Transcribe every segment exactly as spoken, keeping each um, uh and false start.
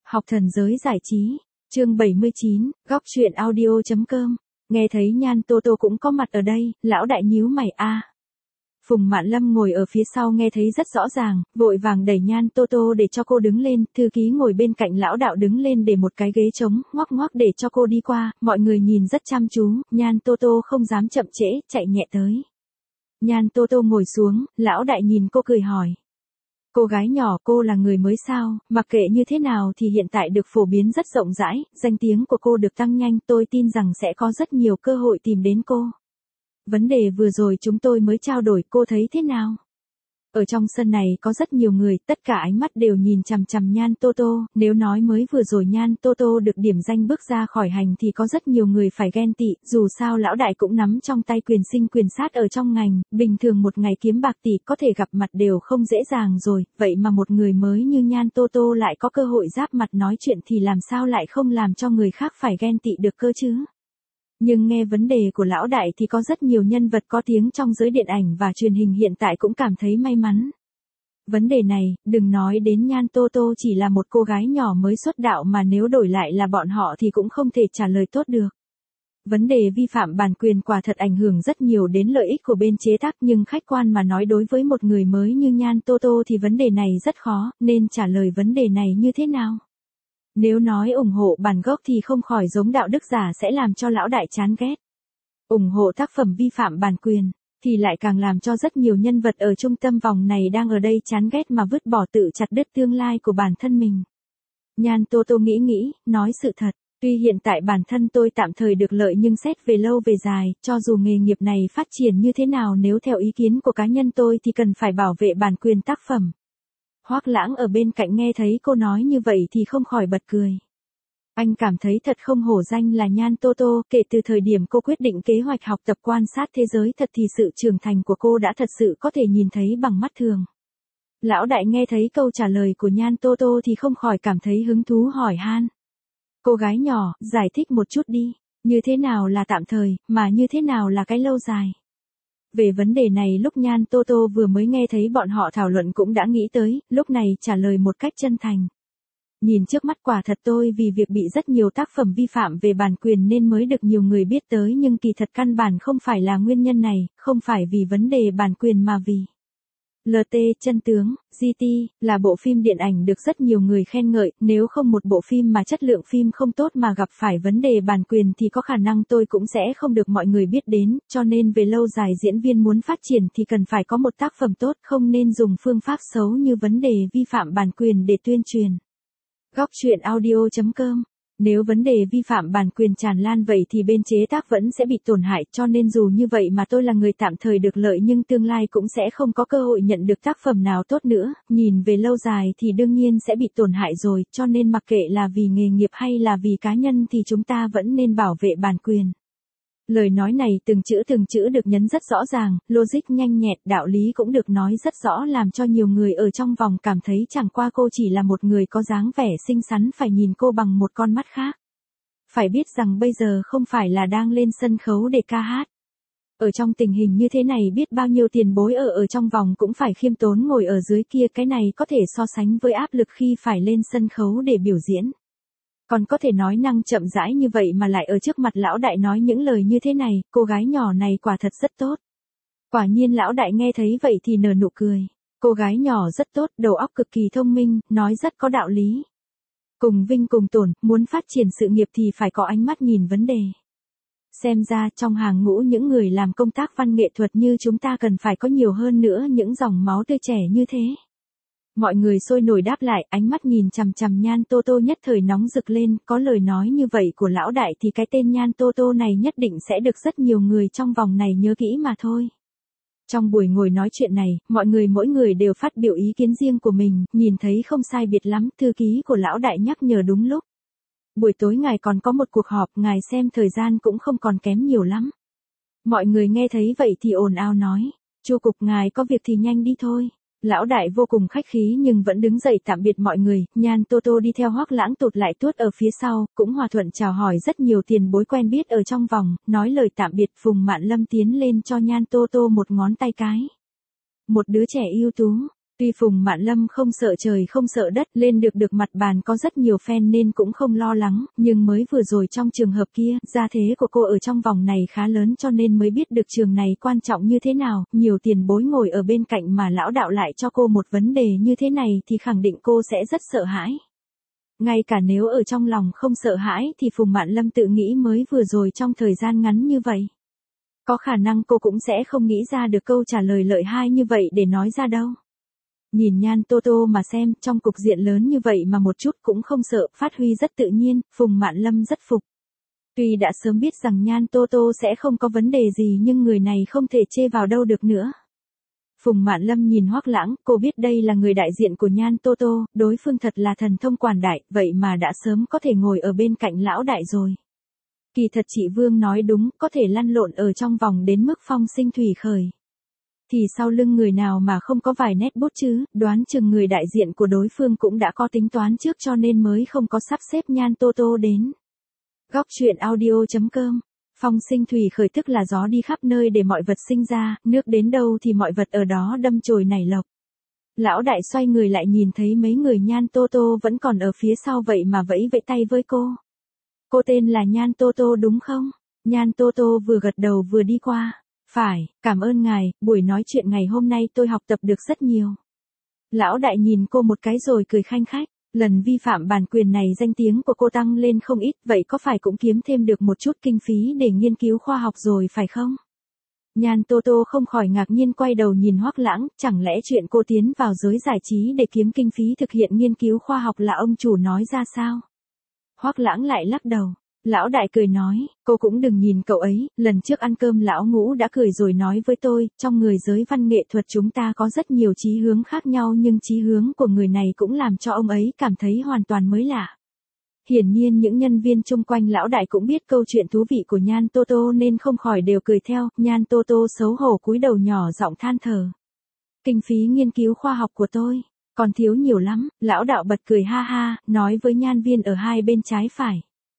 Học thần giới giải trí, chương bảy mươi chín, góc truyện audio.com. Nghe thấy Nhan Tô Tô cũng có mặt ở đây, lão đại nhíu mày a. À. Phùng Mạn Lâm ngồi ở phía sau nghe thấy rất rõ ràng, vội vàng đẩy Nhan Tô Tô để cho cô đứng lên, thư ký ngồi bên cạnh lão đạo đứng lên để một cái ghế trống, ngoắc ngoắc để cho cô đi qua, mọi người nhìn rất chăm chú, Nhan Tô Tô không dám chậm trễ, chạy nhẹ tới. Nhan Tô Tô ngồi xuống, lão đại nhìn cô cười hỏi. Cô gái nhỏ, cô là người mới sao, mặc kệ như thế nào thì hiện tại được phổ biến rất rộng rãi, danh tiếng của cô được tăng nhanh, tôi tin rằng sẽ có rất nhiều cơ hội tìm đến cô. Vấn đề vừa rồi chúng tôi mới trao đổi, cô thấy thế nào? Ở trong sân này có rất nhiều người, tất cả ánh mắt đều nhìn chằm chằm Nhan Tô Tô, nếu nói mới vừa rồi Nhan Tô Tô được điểm danh bước ra khỏi hành thì có rất nhiều người phải ghen tị, dù sao lão đại cũng nắm trong tay quyền sinh quyền sát ở trong ngành, bình thường một ngày kiếm bạc tỷ có thể gặp mặt đều không dễ dàng rồi, vậy mà một người mới như Nhan Tô Tô lại có cơ hội giáp mặt nói chuyện thì làm sao lại không làm cho người khác phải ghen tị được cơ chứ? Nhưng nghe vấn đề của lão đại thì có rất nhiều nhân vật có tiếng trong giới điện ảnh và truyền hình hiện tại cũng cảm thấy may mắn. Vấn đề này, đừng nói đến Nhan Tô Tô chỉ là một cô gái nhỏ mới xuất đạo mà nếu đổi lại là bọn họ thì cũng không thể trả lời tốt được. Vấn đề vi phạm bản quyền quả thật ảnh hưởng rất nhiều đến lợi ích của bên chế tác nhưng khách quan mà nói đối với một người mới như Nhan Tô Tô thì vấn đề này rất khó, nên trả lời vấn đề này như thế nào? Nếu nói ủng hộ bản gốc thì không khỏi giống đạo đức giả sẽ làm cho lão đại chán ghét. ủng hộ tác phẩm vi phạm bản quyền, thì lại càng làm cho rất nhiều nhân vật ở trung tâm vòng này đang ở đây chán ghét mà vứt bỏ tự chặt đứt tương lai của bản thân mình. Nhan Tô Tô nghĩ nghĩ, nói sự thật. Tuy hiện tại bản thân tôi tạm thời được lợi nhưng xét về lâu về dài, cho dù nghề nghiệp này phát triển như thế nào nếu theo ý kiến của cá nhân tôi thì cần phải bảo vệ bản quyền tác phẩm. Hoắc Lãng ở bên cạnh nghe thấy cô nói như vậy thì không khỏi bật cười. Anh cảm thấy thật không hổ danh là Nhan Tô Tô, kể từ thời điểm cô quyết định kế hoạch học tập quan sát thế giới thật thì sự trưởng thành của cô đã thật sự có thể nhìn thấy bằng mắt thường. Lão đại nghe thấy câu trả lời của Nhan Tô Tô thì không khỏi cảm thấy hứng thú hỏi han. Cô gái nhỏ, giải thích một chút đi, như thế nào là tạm thời, mà như thế nào là cái lâu dài? Về vấn đề này lúc Nhan Tô Tô vừa mới nghe thấy bọn họ thảo luận cũng đã nghĩ tới, lúc này trả lời một cách chân thành. Nhìn trước mắt quả thật tôi vì việc bị rất nhiều tác phẩm vi phạm về bản quyền nên mới được nhiều người biết tới nhưng kỳ thật căn bản không phải là nguyên nhân này, không phải vì vấn đề bản quyền mà vì lờ tê Chân tướng, giê tê, là bộ phim điện ảnh được rất nhiều người khen ngợi, nếu không một bộ phim mà chất lượng phim không tốt mà gặp phải vấn đề bản quyền thì có khả năng tôi cũng sẽ không được mọi người biết đến, cho nên về lâu dài diễn viên muốn phát triển thì cần phải có một tác phẩm tốt, không nên dùng phương pháp xấu như vấn đề vi phạm bản quyền để tuyên truyền. Góc truyện audio.com. Nếu vấn đề vi phạm bản quyền tràn lan vậy thì bên chế tác vẫn sẽ bị tổn hại, cho nên dù như vậy mà tôi là người tạm thời được lợi nhưng tương lai cũng sẽ không có cơ hội nhận được tác phẩm nào tốt nữa, nhìn về lâu dài thì đương nhiên sẽ bị tổn hại rồi, cho nên mặc kệ là vì nghề nghiệp hay là vì cá nhân thì chúng ta vẫn nên bảo vệ bản quyền. Lời nói này từng chữ từng chữ được nhấn rất rõ ràng, logic nhanh nhẹn, đạo lý cũng được nói rất rõ làm cho nhiều người ở trong vòng cảm thấy chẳng qua cô chỉ là một người có dáng vẻ xinh xắn phải nhìn cô bằng một con mắt khác. Phải biết rằng bây giờ không phải là đang lên sân khấu để ca hát. Ở trong tình hình như thế này biết bao nhiêu tiền bối ở ở trong vòng cũng phải khiêm tốn ngồi ở dưới kia, cái này có thể so sánh với áp lực khi phải lên sân khấu để biểu diễn. Còn có thể nói năng chậm rãi như vậy mà lại ở trước mặt lão đại nói những lời như thế này, cô gái nhỏ này quả thật rất tốt. Quả nhiên lão đại nghe thấy vậy thì nở nụ cười. Cô gái nhỏ rất tốt, đầu óc cực kỳ thông minh, nói rất có đạo lý. Cùng vinh cùng tổn, muốn phát triển sự nghiệp thì phải có ánh mắt nhìn vấn đề. Xem ra trong hàng ngũ những người làm công tác văn nghệ thuật như chúng ta cần phải có nhiều hơn nữa những dòng máu tươi trẻ như thế. Mọi người sôi nổi đáp lại, ánh mắt nhìn chằm chằm Nhan Tô Tô nhất thời nóng rực lên, có lời nói như vậy của lão đại thì cái tên Nhan Tô Tô này nhất định sẽ được rất nhiều người trong vòng này nhớ kỹ mà thôi. Trong buổi ngồi nói chuyện này, mọi người mỗi người đều phát biểu ý kiến riêng của mình, nhìn thấy không sai biệt lắm, thư ký của lão đại nhắc nhở đúng lúc. Buổi tối ngài còn có một cuộc họp, ngài xem thời gian cũng không còn kém nhiều lắm. Mọi người nghe thấy vậy thì ồn ào nói, Chu cục ngài có việc thì nhanh đi thôi. Lão đại vô cùng khách khí nhưng vẫn đứng dậy tạm biệt mọi người, Nhan Tô Tô đi theo Hoắc Lãng tụt lại tuốt ở phía sau, cũng hòa thuận chào hỏi rất nhiều tiền bối quen biết ở trong vòng, nói lời tạm biệt. Phùng Mạn Lâm tiến lên cho Nhan Tô Tô một ngón tay cái. Một đứa trẻ ưu tú, Tuy Phùng Mạn Lâm không sợ trời không sợ đất, lên được được mặt bàn có rất nhiều fan nên cũng không lo lắng, nhưng mới vừa rồi trong trường hợp kia, gia thế của cô ở trong vòng này khá lớn cho nên mới biết được trường này quan trọng như thế nào, nhiều tiền bối ngồi ở bên cạnh mà lão đạo lại cho cô một vấn đề như thế này thì khẳng định cô sẽ rất sợ hãi. Ngay cả nếu ở trong lòng không sợ hãi thì Phùng Mạn Lâm tự nghĩ mới vừa rồi trong thời gian ngắn như vậy. Có khả năng cô cũng sẽ không nghĩ ra được câu trả lời lợi hai như vậy để nói ra đâu. Nhìn Nhan Tô Tô mà xem, trong cục diện lớn như vậy mà một chút cũng không sợ, phát huy rất tự nhiên, Phùng Mạn Lâm rất phục. Tuy đã sớm biết rằng Nhan Tô Tô sẽ không có vấn đề gì nhưng người này không thể chê vào đâu được nữa. Phùng Mạn Lâm nhìn Hoắc Lãng, cô biết đây là người đại diện của Nhan Tô Tô, đối phương thật là thần thông quảng đại, vậy mà đã sớm có thể ngồi ở bên cạnh lão đại rồi. Kỳ thật chị Vương nói đúng, có thể lăn lộn ở trong vòng đến mức phong sinh thủy khởi. Thì sau lưng người nào mà không có vài nét bút chứ, đoán chừng người đại diện của đối phương cũng đã có tính toán trước cho nên mới không có sắp xếp Nhan Tô Tô đến. Góc truyện audio chấm com. Phong sinh thủy khởi tức là gió đi khắp nơi để mọi vật sinh ra, nước đến đâu thì mọi vật ở đó đâm chồi nảy lộc. Lão đại xoay người lại nhìn thấy mấy người Nhan Tô Tô vẫn còn ở phía sau vậy mà vẫy vẫy tay với cô. Cô tên là Nhan Tô Tô đúng không? Nhan Tô Tô vừa gật đầu vừa đi qua. Phải, cảm ơn ngài, buổi nói chuyện ngày hôm nay tôi học tập được rất nhiều. Lão đại nhìn cô một cái rồi cười khanh khách. Lần vi phạm bản quyền này danh tiếng của cô tăng lên không ít, vậy có phải cũng kiếm thêm được một chút kinh phí để nghiên cứu khoa học rồi phải không? Nhan Tô Tô không khỏi ngạc nhiên quay đầu nhìn Hoắc Lãng, chẳng lẽ chuyện cô tiến vào giới giải trí để kiếm kinh phí thực hiện nghiên cứu khoa học là ông chủ nói ra sao? Hoắc Lãng lại lắc đầu. Lão đại cười nói, cô cũng đừng nhìn cậu ấy, lần trước ăn cơm lão ngũ đã cười rồi nói với tôi, trong người giới văn nghệ thuật chúng ta có rất nhiều chí hướng khác nhau nhưng chí hướng của người này cũng làm cho ông ấy cảm thấy hoàn toàn mới lạ. Hiển nhiên những nhân viên chung quanh lão đại cũng biết câu chuyện thú vị của Nhan Tô Tô nên không khỏi đều cười theo, Nhan Tô Tô xấu hổ cúi đầu nhỏ giọng than thở. Kinh phí nghiên cứu khoa học của tôi, còn thiếu nhiều lắm, lão đạo bật cười ha ha, nói với nhan viên ở hai bên trái phải.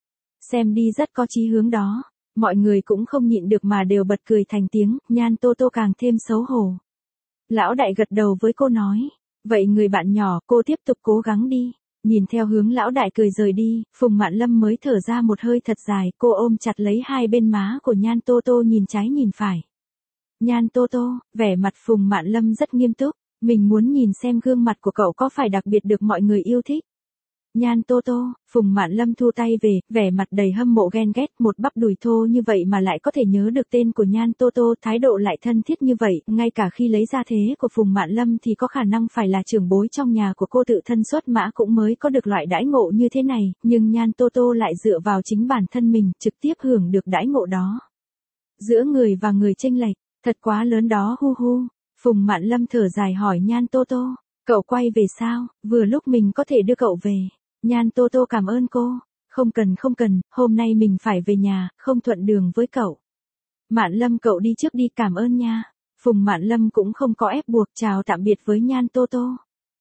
Xem đi rất có chí hướng đó, mọi người cũng không nhịn được mà đều bật cười thành tiếng, Nhan Tô Tô càng thêm xấu hổ. Lão đại gật đầu với cô nói, vậy người bạn nhỏ, cô tiếp tục cố gắng đi. Nhìn theo hướng lão đại cười rời đi, Phùng Mạn Lâm mới thở ra một hơi thật dài, cô ôm chặt lấy hai bên má của Nhan Tô Tô nhìn trái nhìn phải. Nhan Tô Tô, vẻ mặt Phùng Mạn Lâm rất nghiêm túc, mình muốn nhìn xem gương mặt của cậu có phải đặc biệt được mọi người yêu thích. Nhan Tô Tô, Phùng Mạn Lâm thu tay về, vẻ mặt đầy hâm mộ ghen ghét, một bắp đùi thô như vậy mà lại có thể nhớ được tên của Nhan Tô Tô, thái độ lại thân thiết như vậy, ngay cả khi lấy ra thế của Phùng Mạn Lâm thì có khả năng phải là trưởng bối trong nhà của cô tự thân xuất mã cũng mới có được loại đãi ngộ như thế này, nhưng Nhan Tô Tô lại dựa vào chính bản thân mình, trực tiếp hưởng được đãi ngộ đó. Giữa người và người chênh lệch, thật quá lớn đó hu hu. Phùng Mạn Lâm thở dài hỏi Nhan Tô Tô, cậu quay về sao, vừa lúc mình có thể đưa cậu về. Nhan Tô Tô cảm ơn cô, không cần không cần, hôm nay mình phải về nhà, không thuận đường với cậu. Mạn Lâm cậu đi trước đi, cảm ơn nha. Phùng Mạn Lâm cũng không có ép buộc, chào tạm biệt với Nhan Tô Tô.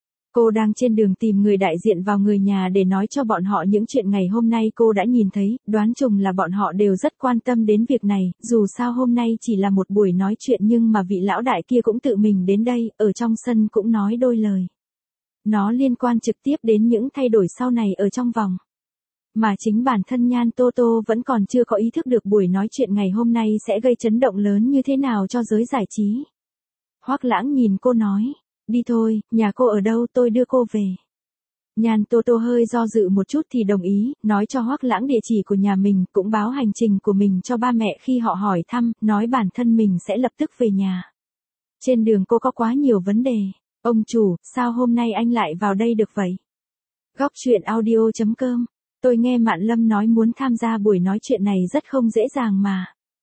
Cô đang trên đường tìm người đại diện vào người nhà để nói cho bọn họ những chuyện ngày hôm nay cô đã nhìn thấy, đoán chừng là bọn họ đều rất quan tâm đến việc này, dù sao hôm nay chỉ là một buổi nói chuyện nhưng mà vị lão đại kia cũng tự mình đến đây, ở trong sân cũng nói đôi lời. Nó liên quan trực tiếp đến những thay đổi sau này ở trong vòng. Mà chính bản thân Nhan Tô Tô vẫn còn chưa có ý thức được buổi nói chuyện ngày hôm nay sẽ gây chấn động lớn như thế nào cho giới giải trí. Hoắc Lãng nhìn cô nói, đi thôi, nhà cô ở đâu tôi đưa cô về. Nhan Tô Tô hơi do dự một chút thì đồng ý, nói cho Hoắc Lãng địa chỉ của nhà mình, cũng báo hành trình của mình cho ba mẹ khi họ hỏi thăm, nói bản thân mình sẽ lập tức về nhà. Trên đường cô có quá nhiều vấn đề. Ông chủ, sao hôm nay anh lại vào đây được vậy? Góc truyện audio chấm com. Tôi nghe Mạn Lâm nói muốn tham gia buổi nói chuyện này rất không dễ dàng mà.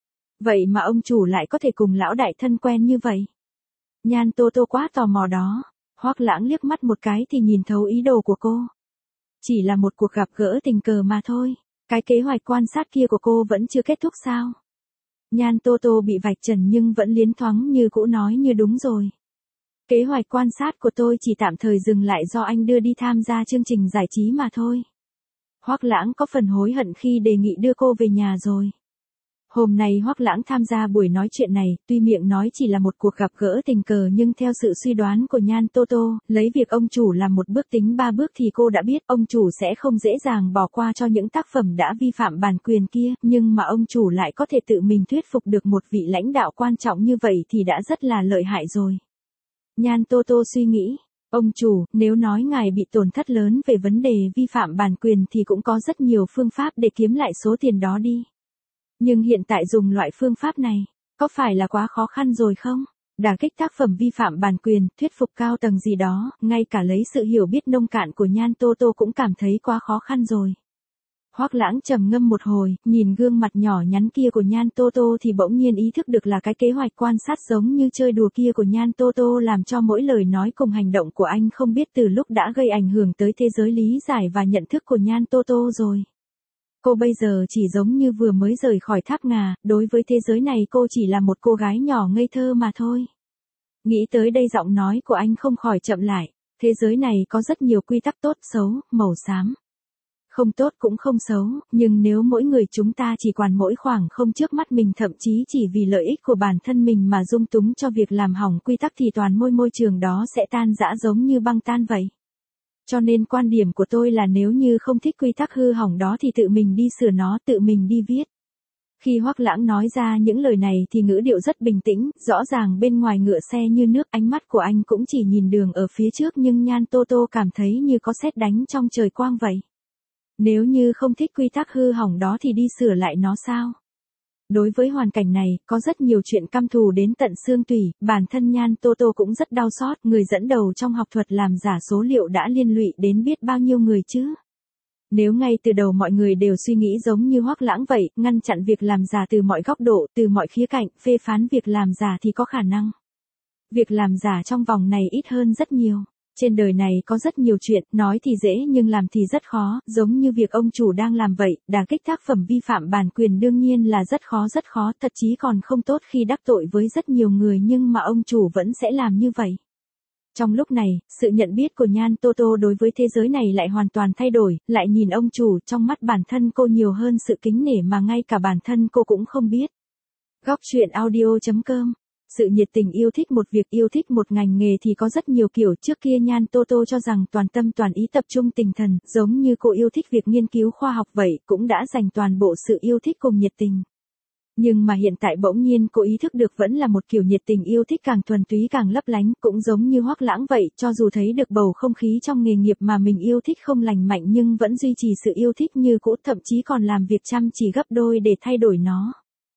Vậy mà ông chủ lại có thể cùng lão đại thân quen như vậy. Nhan Tô Tô quá tò mò đó. Hoắc Lãng liếc mắt một cái thì nhìn thấu ý đồ của cô. Chỉ là một cuộc gặp gỡ tình cờ mà thôi. Cái kế hoạch quan sát kia của cô vẫn chưa kết thúc sao? Nhan Tô Tô bị vạch trần nhưng vẫn liến thoáng như cũ nói như đúng rồi. Kế hoạch quan sát của tôi chỉ tạm thời dừng lại do anh đưa đi tham gia chương trình giải trí mà thôi. Hoắc Lãng có phần hối hận khi đề nghị đưa cô về nhà rồi. Hôm nay Hoắc Lãng tham gia buổi nói chuyện này, tuy miệng nói chỉ là một cuộc gặp gỡ tình cờ nhưng theo sự suy đoán của Nhan Tô Tô, lấy việc ông chủ làm một bước tính ba bước thì cô đã biết ông chủ sẽ không dễ dàng bỏ qua cho những tác phẩm đã vi phạm bản quyền kia, nhưng mà ông chủ lại có thể tự mình thuyết phục được một vị lãnh đạo quan trọng như vậy thì đã rất là lợi hại rồi. Nhan Tô Tô suy nghĩ, ông chủ, nếu nói ngài bị tổn thất lớn về vấn đề vi phạm bản quyền thì cũng có rất nhiều phương pháp để kiếm lại số tiền đó đi. Nhưng hiện tại dùng loại phương pháp này, có phải là quá khó khăn rồi không? Đả kích tác phẩm vi phạm bản quyền, thuyết phục cao tầng gì đó, ngay cả lấy sự hiểu biết nông cạn của Nhan Tô Tô cũng cảm thấy quá khó khăn rồi. Hoắc Lãng trầm ngâm một hồi, nhìn gương mặt nhỏ nhắn kia của Nhan Tô Tô thì bỗng nhiên ý thức được là cái kế hoạch quan sát giống như chơi đùa kia của Nhan Tô Tô làm cho mỗi lời nói cùng hành động của anh không biết từ lúc đã gây ảnh hưởng tới thế giới lý giải và nhận thức của Nhan Tô Tô rồi. Cô bây giờ chỉ giống như vừa mới rời khỏi tháp ngà, đối với thế giới này cô chỉ là một cô gái nhỏ ngây thơ mà thôi. Nghĩ tới đây giọng nói của anh không khỏi chậm lại, thế giới này có rất nhiều quy tắc tốt xấu, màu xám. Không tốt cũng không xấu, nhưng nếu mỗi người chúng ta chỉ quản mỗi khoảng không trước mắt mình thậm chí chỉ vì lợi ích của bản thân mình mà dung túng cho việc làm hỏng quy tắc thì toàn môi môi trường đó sẽ tan rã giống như băng tan vậy. Cho nên quan điểm của tôi là nếu như không thích quy tắc hư hỏng đó thì tự mình đi sửa nó, tự mình đi viết. Khi Hoắc Lãng nói ra những lời này thì ngữ điệu rất bình tĩnh, rõ ràng bên ngoài ngựa xe như nước, ánh mắt của anh cũng chỉ nhìn đường ở phía trước nhưng Nhan Tô Tô cảm thấy như có sét đánh trong trời quang vậy. Nếu như không thích quy tắc hư hỏng đó thì đi sửa lại nó sao? Đối với hoàn cảnh này, có rất nhiều chuyện căm thù đến tận xương tủy, bản thân Nhan Tô Tô cũng rất đau xót, người dẫn đầu trong học thuật làm giả số liệu đã liên lụy đến biết bao nhiêu người chứ. Nếu ngay từ đầu mọi người đều suy nghĩ giống như Hoắc Lãng vậy, ngăn chặn việc làm giả từ mọi góc độ, từ mọi khía cạnh, phê phán việc làm giả thì có khả năng. Việc làm giả trong vòng này ít hơn rất nhiều. Trên đời này có rất nhiều chuyện, nói thì dễ nhưng làm thì rất khó, giống như việc ông chủ đang làm vậy, đả kích tác phẩm vi phạm bản quyền đương nhiên là rất khó rất khó, thậm chí còn không tốt khi đắc tội với rất nhiều người nhưng mà ông chủ vẫn sẽ làm như vậy. Trong lúc này, sự nhận biết của Nhan Tô Tô đối với thế giới này lại hoàn toàn thay đổi, lại nhìn ông chủ trong mắt bản thân cô nhiều hơn sự kính nể mà ngay cả bản thân cô cũng không biết. Góc truyện audio chấm com. Sự nhiệt tình yêu thích một việc, yêu thích một ngành nghề thì có rất nhiều kiểu. Trước kia Nhan Tô Tô cho rằng toàn tâm toàn ý tập trung tinh thần, giống như cô yêu thích việc nghiên cứu khoa học vậy, cũng đã dành toàn bộ sự yêu thích cùng nhiệt tình. Nhưng mà hiện tại bỗng nhiên cô ý thức được vẫn là một kiểu nhiệt tình yêu thích càng thuần túy càng lấp lánh, cũng giống như Hoắc Lãng vậy, cho dù thấy được bầu không khí trong nghề nghiệp mà mình yêu thích không lành mạnh nhưng vẫn duy trì sự yêu thích như cũ, thậm chí còn làm việc chăm chỉ gấp đôi để thay đổi nó.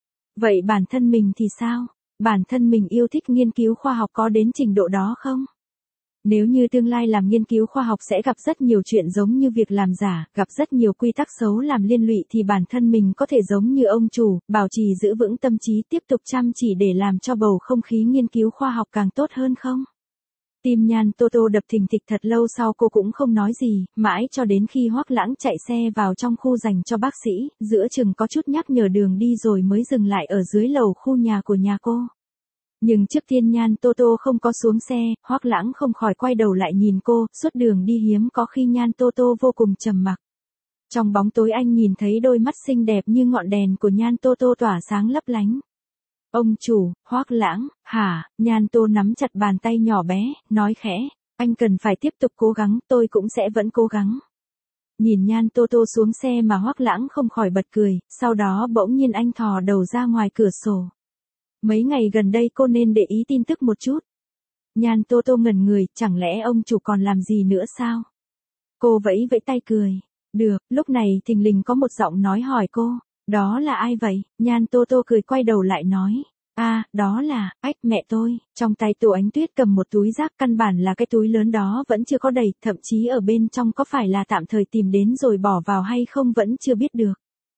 Vậy bản thân mình thì sao? Bản thân mình yêu thích nghiên cứu khoa học có đến trình độ đó không? Nếu như tương lai làm nghiên cứu khoa học sẽ gặp rất nhiều chuyện giống như việc làm giả, gặp rất nhiều quy tắc xấu làm liên lụy thì bản thân mình có thể giống như ông chủ, bảo trì giữ vững tâm trí tiếp tục chăm chỉ để làm cho bầu không khí nghiên cứu khoa học càng tốt hơn không? Tim Nhan Tô Tô đập thình thịch thật lâu sau cô cũng không nói gì, mãi cho đến khi Hoắc Lãng chạy xe vào trong khu dành cho bác sĩ, giữa chừng có chút nhắc nhở đường đi rồi mới dừng lại ở dưới lầu khu nhà của nhà cô. Nhưng trước tiên Nhan Tô Tô không có xuống xe, Hoắc Lãng không khỏi quay đầu lại nhìn cô, suốt đường đi hiếm có khi Nhan Tô Tô vô cùng trầm mặc. Trong bóng tối anh nhìn thấy đôi mắt xinh đẹp như ngọn đèn của Nhan Tô Tô tỏa sáng lấp lánh. Ông chủ, Hoắc Lãng, hả? Nhan Tô nắm chặt bàn tay nhỏ bé, nói khẽ, anh cần phải tiếp tục cố gắng, tôi cũng sẽ vẫn cố gắng. Nhìn Nhan Tô Tô xuống xe mà Hoắc Lãng không khỏi bật cười, sau đó bỗng nhiên anh thò đầu ra ngoài cửa sổ. Mấy ngày gần đây cô nên để ý tin tức một chút. Nhan Tô Tô ngẩn người, chẳng lẽ ông chủ còn làm gì nữa sao? Cô vẫy vẫy tay cười. Được, lúc này thình lình có một giọng nói hỏi cô, đó là ai vậy? Nhan Tô Tô cười quay đầu lại nói, a à, đó là, ách mẹ tôi. Trong tay Tô Ánh Tuyết cầm một túi rác, căn bản là cái túi lớn đó vẫn chưa có đầy, thậm chí ở bên trong có phải là tạm thời tìm đến rồi bỏ vào hay không vẫn chưa biết được.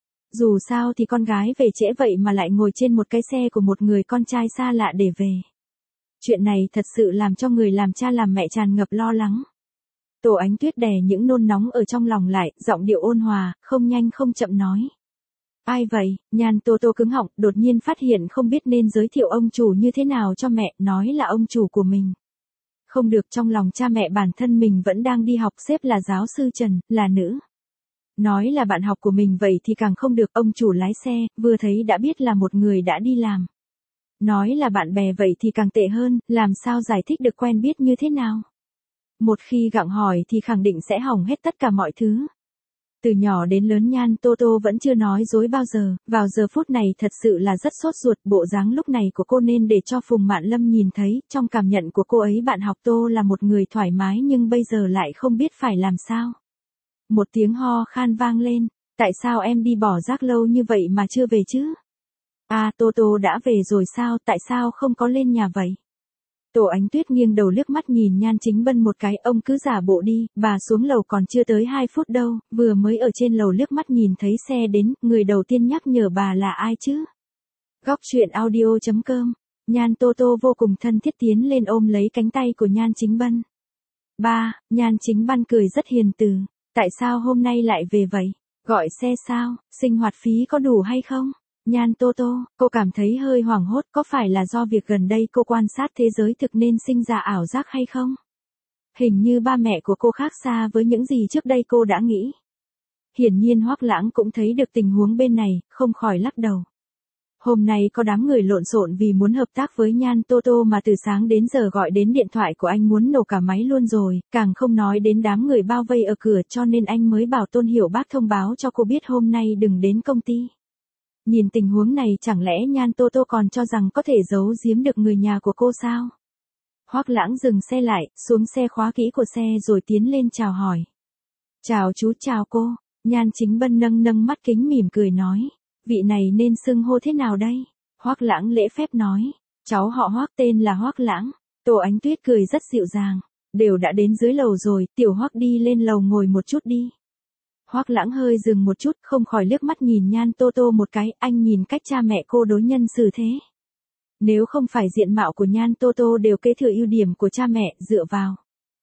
Dù sao thì con gái về trễ vậy mà lại ngồi trên một cái xe của một người con trai xa lạ để về. Chuyện này thật sự làm cho người làm cha làm mẹ tràn ngập lo lắng. Tô Ánh Tuyết đè những nôn nóng ở trong lòng lại, giọng điệu ôn hòa, không nhanh không chậm nói. Ai vậy? Nhan Tô Tô cứng họng, đột nhiên phát hiện không biết nên giới thiệu ông chủ như thế nào cho mẹ, nói là ông chủ của mình. Không được, trong lòng cha mẹ bản thân mình vẫn đang đi học, sếp là giáo sư Trần, là nữ. Nói là bạn học của mình vậy thì càng không được, ông chủ lái xe, vừa thấy đã biết là một người đã đi làm. Nói là bạn bè vậy thì càng tệ hơn, làm sao giải thích được quen biết như thế nào. Một khi gặng hỏi thì khẳng định sẽ hỏng hết tất cả mọi thứ. Từ nhỏ đến lớn Nhan Tô Tô vẫn chưa nói dối bao giờ, vào giờ phút này thật sự là rất sốt ruột, bộ dáng lúc này của cô nên để cho Phùng Mạn Lâm nhìn thấy, trong cảm nhận của cô ấy bạn học Tô là một người thoải mái nhưng bây giờ lại không biết phải làm sao. Một tiếng ho khan vang lên, tại sao em đi bỏ rác lâu như vậy mà chưa về chứ? À, Tô Tô đã về rồi sao, tại sao không có lên nhà vậy? Tô Ánh Tuyết nghiêng đầu liếc mắt nhìn Nhan Chính Bân một cái, ông cứ giả bộ đi, bà xuống lầu còn chưa tới hai phút đâu, vừa mới ở trên lầu liếc mắt nhìn thấy xe đến, người đầu tiên nhắc nhở bà là ai chứ? Góc truyện audio chấm com, Nhan Tô Tô vô cùng thân thiết tiến lên ôm lấy cánh tay của Nhan Chính Bân. Ba, Nhan Chính Bân cười rất hiền từ, tại sao hôm nay lại về vậy? Gọi xe sao, sinh hoạt phí có đủ hay không? Nhan Tô Tô, cô cảm thấy hơi hoảng hốt, có phải là do việc gần đây cô quan sát thế giới thực nên sinh ra ảo giác hay không? Hình như ba mẹ của cô khác xa với những gì trước đây cô đã nghĩ. Hiển nhiên Hoắc Lãng cũng thấy được tình huống bên này, không khỏi lắc đầu. Hôm nay có đám người lộn xộn vì muốn hợp tác với Nhan Tô Tô mà từ sáng đến giờ gọi đến điện thoại của anh muốn nổ cả máy luôn rồi, càng không nói đến đám người bao vây ở cửa, cho nên anh mới bảo Tôn Hiểu Bác thông báo cho cô biết hôm nay đừng đến công ty. Nhìn tình huống này chẳng lẽ Nhan Tô Tô còn cho rằng có thể giấu giếm được người nhà của cô sao? Hoắc Lãng dừng xe lại, xuống xe khóa kỹ của xe rồi tiến lên chào hỏi. Chào chú, chào cô. Nhan Chính Bân nâng nâng mắt kính mỉm cười nói. Vị này nên xưng hô thế nào đây? Hoắc Lãng lễ phép nói. Cháu họ Hoắc tên là Hoắc Lãng. Tô Ánh Tuyết cười rất dịu dàng. Đều đã đến dưới lầu rồi, tiểu Hoắc đi lên lầu ngồi một chút đi. Hoắc Lãng hơi dừng một chút, không khỏi liếc mắt nhìn Nhan Tô Tô một cái, anh nhìn cách cha mẹ cô đối nhân xử thế. Nếu không phải diện mạo của Nhan Tô Tô đều kế thừa ưu điểm của cha mẹ, dựa vào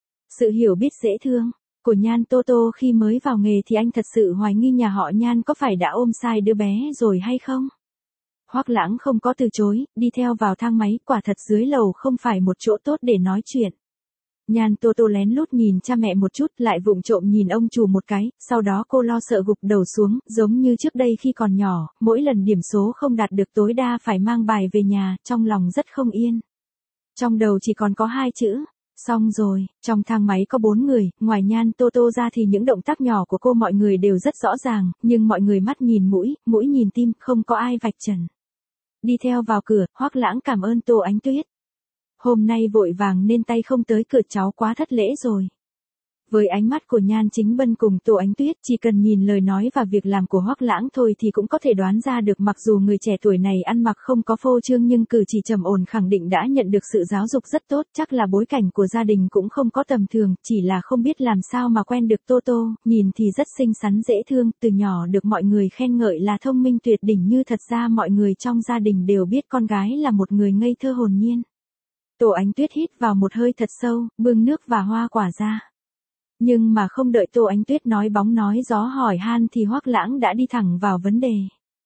sự hiểu biết dễ thương của Nhan Tô Tô khi mới vào nghề thì anh thật sự hoài nghi nhà họ Nhan có phải đã ôm sai đứa bé rồi hay không. Hoắc Lãng không có từ chối, đi theo vào thang máy, quả thật dưới lầu không phải một chỗ tốt để nói chuyện. Nhan Tô Tô lén lút nhìn cha mẹ một chút, lại vụng trộm nhìn ông chủ một cái, sau đó cô lo sợ gục đầu xuống, giống như trước đây khi còn nhỏ, mỗi lần điểm số không đạt được tối đa phải mang bài về nhà, trong lòng rất không yên. Trong đầu chỉ còn có hai chữ, xong rồi. Trong thang máy có bốn người, ngoài Nhan Tô Tô ra thì những động tác nhỏ của cô mọi người đều rất rõ ràng, nhưng mọi người mắt nhìn mũi, mũi nhìn tim, không có ai vạch trần. Đi theo vào cửa, Hoắc Lãng cảm ơn Tô Ánh Tuyết. Hôm nay vội vàng nên tay không tới cửa, cháu quá thất lễ rồi. Với ánh mắt của Nhan Chính Bân cùng Tô Ánh Tuyết, chỉ cần nhìn lời nói và việc làm của Hoắc Lãng thôi thì cũng có thể đoán ra được, mặc dù người trẻ tuổi này ăn mặc không có phô trương nhưng cử chỉ trầm ổn khẳng định đã nhận được sự giáo dục rất tốt, chắc là bối cảnh của gia đình cũng không có tầm thường, chỉ là không biết làm sao mà quen được Tô Tô, nhìn thì rất xinh xắn dễ thương, từ nhỏ được mọi người khen ngợi là thông minh tuyệt đỉnh, như thật ra mọi người trong gia đình đều biết con gái là một người ngây thơ hồn nhiên. Tô Ánh Tuyết hít vào một hơi thật sâu, bưng nước và hoa quả ra. Nhưng mà không đợi Tô Ánh Tuyết nói bóng nói gió hỏi han thì Hoắc Lãng đã đi thẳng vào vấn đề.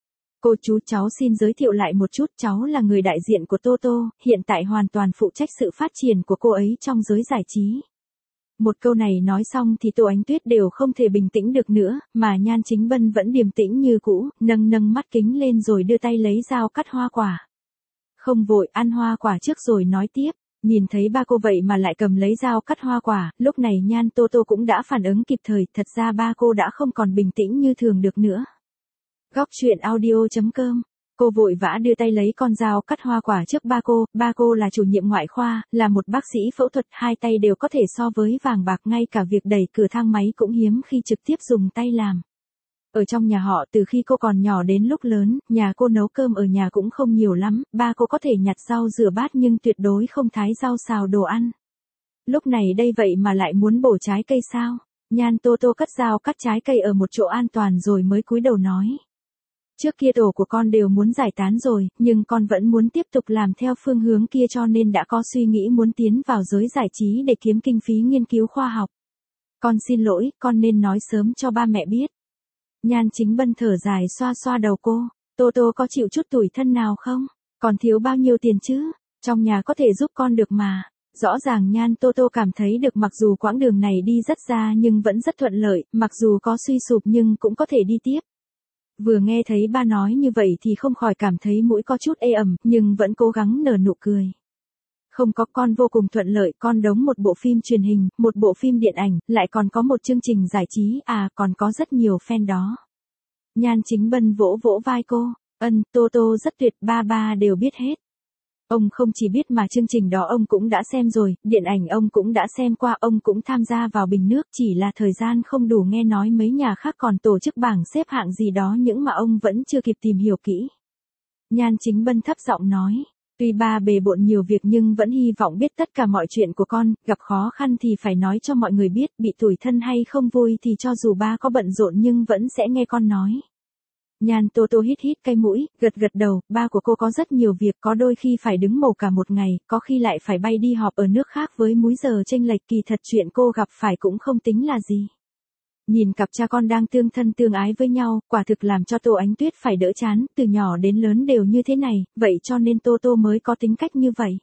Cô chú, cháu xin giới thiệu lại một chút, cháu là người đại diện của Tô Tô, hiện tại hoàn toàn phụ trách sự phát triển của cô ấy trong giới giải trí. Một câu này nói xong thì Tô Ánh Tuyết đều không thể bình tĩnh được nữa, mà Nhan Chính Bân vẫn điềm tĩnh như cũ, nâng nâng mắt kính lên rồi đưa tay lấy dao cắt hoa quả. Không vội, ăn hoa quả trước rồi nói tiếp. Nhìn thấy ba cô vậy mà lại cầm lấy dao cắt hoa quả, lúc này Nhan Tô Tô cũng đã phản ứng kịp thời, thật ra ba cô đã không còn bình tĩnh như thường được nữa. Góc truyện audio chấm com, cô vội vã đưa tay lấy con dao cắt hoa quả trước ba cô, ba cô là chủ nhiệm ngoại khoa, là một bác sĩ phẫu thuật, hai tay đều có thể so với vàng bạc, ngay cả việc đẩy cửa thang máy cũng hiếm khi trực tiếp dùng tay làm. Ở trong nhà họ từ khi cô còn nhỏ đến lúc lớn, nhà cô nấu cơm ở nhà cũng không nhiều lắm, ba cô có thể nhặt rau rửa bát nhưng tuyệt đối không thái rau xào đồ ăn. Lúc này đây vậy mà lại muốn bổ trái cây sao? Nhan Tô Tô cất dao cắt trái cây ở một chỗ an toàn rồi mới cúi đầu nói. Trước kia tổ của con đều muốn giải tán rồi, nhưng con vẫn muốn tiếp tục làm theo phương hướng kia cho nên đã có suy nghĩ muốn tiến vào giới giải trí để kiếm kinh phí nghiên cứu khoa học. Con xin lỗi, con nên nói sớm cho ba mẹ biết. Nhan Chính Bân thở dài xoa xoa đầu cô, Tô Tô có chịu chút tủi thân nào không? Còn thiếu bao nhiêu tiền chứ? Trong nhà có thể giúp con được mà. Rõ ràng Nhan Tô Tô cảm thấy được mặc dù quãng đường này đi rất xa nhưng vẫn rất thuận lợi, mặc dù có suy sụp nhưng cũng có thể đi tiếp. Vừa nghe thấy ba nói như vậy thì không khỏi cảm thấy mũi có chút ê ẩm, nhưng vẫn cố gắng nở nụ cười. Không có, con vô cùng thuận lợi, con đóng một bộ phim truyền hình, một bộ phim điện ảnh, lại còn có một chương trình giải trí, à còn có rất nhiều fan đó. Nhan Chính Bân vỗ vỗ vai cô, ân, Tô Tô rất tuyệt, ba ba đều biết hết. Ông không chỉ biết mà chương trình đó ông cũng đã xem rồi, điện ảnh ông cũng đã xem qua, ông cũng tham gia vào bình nước, chỉ là thời gian không đủ, nghe nói mấy nhà khác còn tổ chức bảng xếp hạng gì đó những mà ông vẫn chưa kịp tìm hiểu kỹ. Nhan Chính Bân thấp giọng nói, tuy ba bề bộn nhiều việc nhưng vẫn hy vọng biết tất cả mọi chuyện của con, gặp khó khăn thì phải nói cho mọi người biết, bị tủi thân hay không vui thì cho dù ba có bận rộn nhưng vẫn sẽ nghe con nói. Nhan Tô Tô hít hít cái mũi, gật gật đầu, ba của cô có rất nhiều việc, có đôi khi phải đứng mổ cả một ngày, có khi lại phải bay đi họp ở nước khác với múi giờ chênh lệch, kỳ thật chuyện cô gặp phải cũng không tính là gì. Nhìn cặp cha con đang tương thân tương ái với nhau, quả thực làm cho Tô Ánh Tuyết phải đỡ chán, từ nhỏ đến lớn đều như thế này, vậy cho nên Tô Tô mới có tính cách như vậy.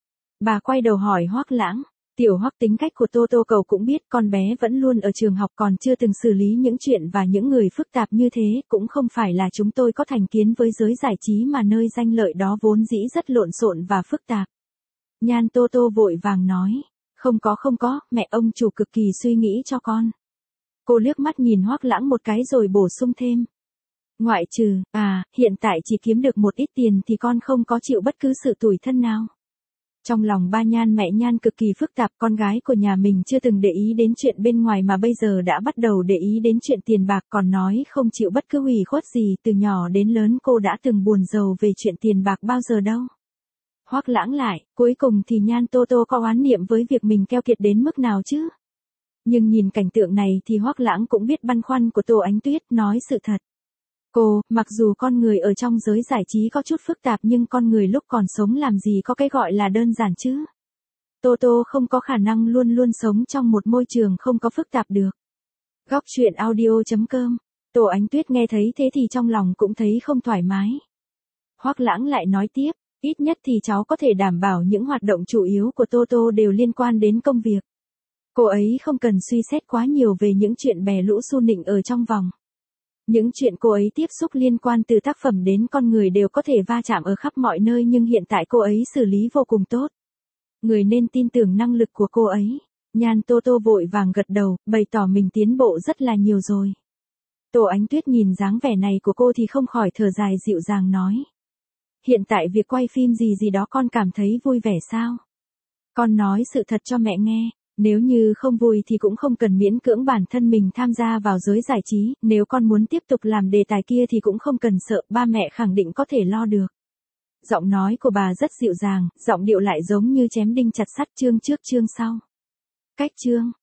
Bà quay đầu hỏi Hoắc Lãng, tiểu Hoắc, tính cách của Tô Tô cậu cũng biết, con bé vẫn luôn ở trường học còn chưa từng xử lý những chuyện và những người phức tạp như thế, cũng không phải là chúng tôi có thành kiến với giới giải trí mà nơi danh lợi đó vốn dĩ rất lộn xộn và phức tạp. Nhan Tô Tô vội vàng nói, không có không có, mẹ ông chủ cực kỳ suy nghĩ cho con. Cô liếc mắt nhìn Hoắc Lãng một cái rồi bổ sung thêm. Ngoại trừ, à, hiện tại chỉ kiếm được một ít tiền thì con không có chịu bất cứ sự tủi thân nào. Trong lòng ba Nhan mẹ Nhan cực kỳ phức tạp, con gái của nhà mình chưa từng để ý đến chuyện bên ngoài mà bây giờ đã bắt đầu để ý đến chuyện tiền bạc, còn nói không chịu bất cứ ủy khuất gì, từ nhỏ đến lớn cô đã từng buồn rầu về chuyện tiền bạc bao giờ đâu. Hoắc Lãng lại, cuối cùng thì Nhan Tô Tô có oán niệm với việc mình keo kiệt đến mức nào chứ? Nhưng nhìn cảnh tượng này thì Hoắc Lãng cũng biết băn khoăn của Tô Ánh Tuyết, nói sự thật. Cô, mặc dù con người ở trong giới giải trí có chút phức tạp nhưng con người lúc còn sống làm gì có cái gọi là đơn giản chứ. Tô Tô không có khả năng luôn luôn sống trong một môi trường không có phức tạp được. Góc truyện audio chấm com. Tô Ánh Tuyết nghe thấy thế thì trong lòng cũng thấy không thoải mái. Hoắc Lãng lại nói tiếp, ít nhất thì cháu có thể đảm bảo những hoạt động chủ yếu của Tô Tô đều liên quan đến công việc. Cô ấy không cần suy xét quá nhiều về những chuyện bè lũ xu nịnh ở trong vòng. Những chuyện cô ấy tiếp xúc liên quan từ tác phẩm đến con người đều có thể va chạm ở khắp mọi nơi nhưng hiện tại cô ấy xử lý vô cùng tốt. Người nên tin tưởng năng lực của cô ấy. Nhan Tô Tô vội vàng gật đầu, bày tỏ mình tiến bộ rất là nhiều rồi. Tô Ánh Tuyết nhìn dáng vẻ này của cô thì không khỏi thở dài dịu dàng nói. Hiện tại việc quay phim gì gì đó con cảm thấy vui vẻ sao? Con nói sự thật cho mẹ nghe. Nếu như không vui thì cũng không cần miễn cưỡng bản thân mình tham gia vào giới giải trí, nếu con muốn tiếp tục làm đề tài kia thì cũng không cần sợ, ba mẹ khẳng định có thể lo được. Giọng nói của bà rất dịu dàng, giọng điệu lại giống như chém đinh chặt sắt, chương trước chương sau. Cách chương.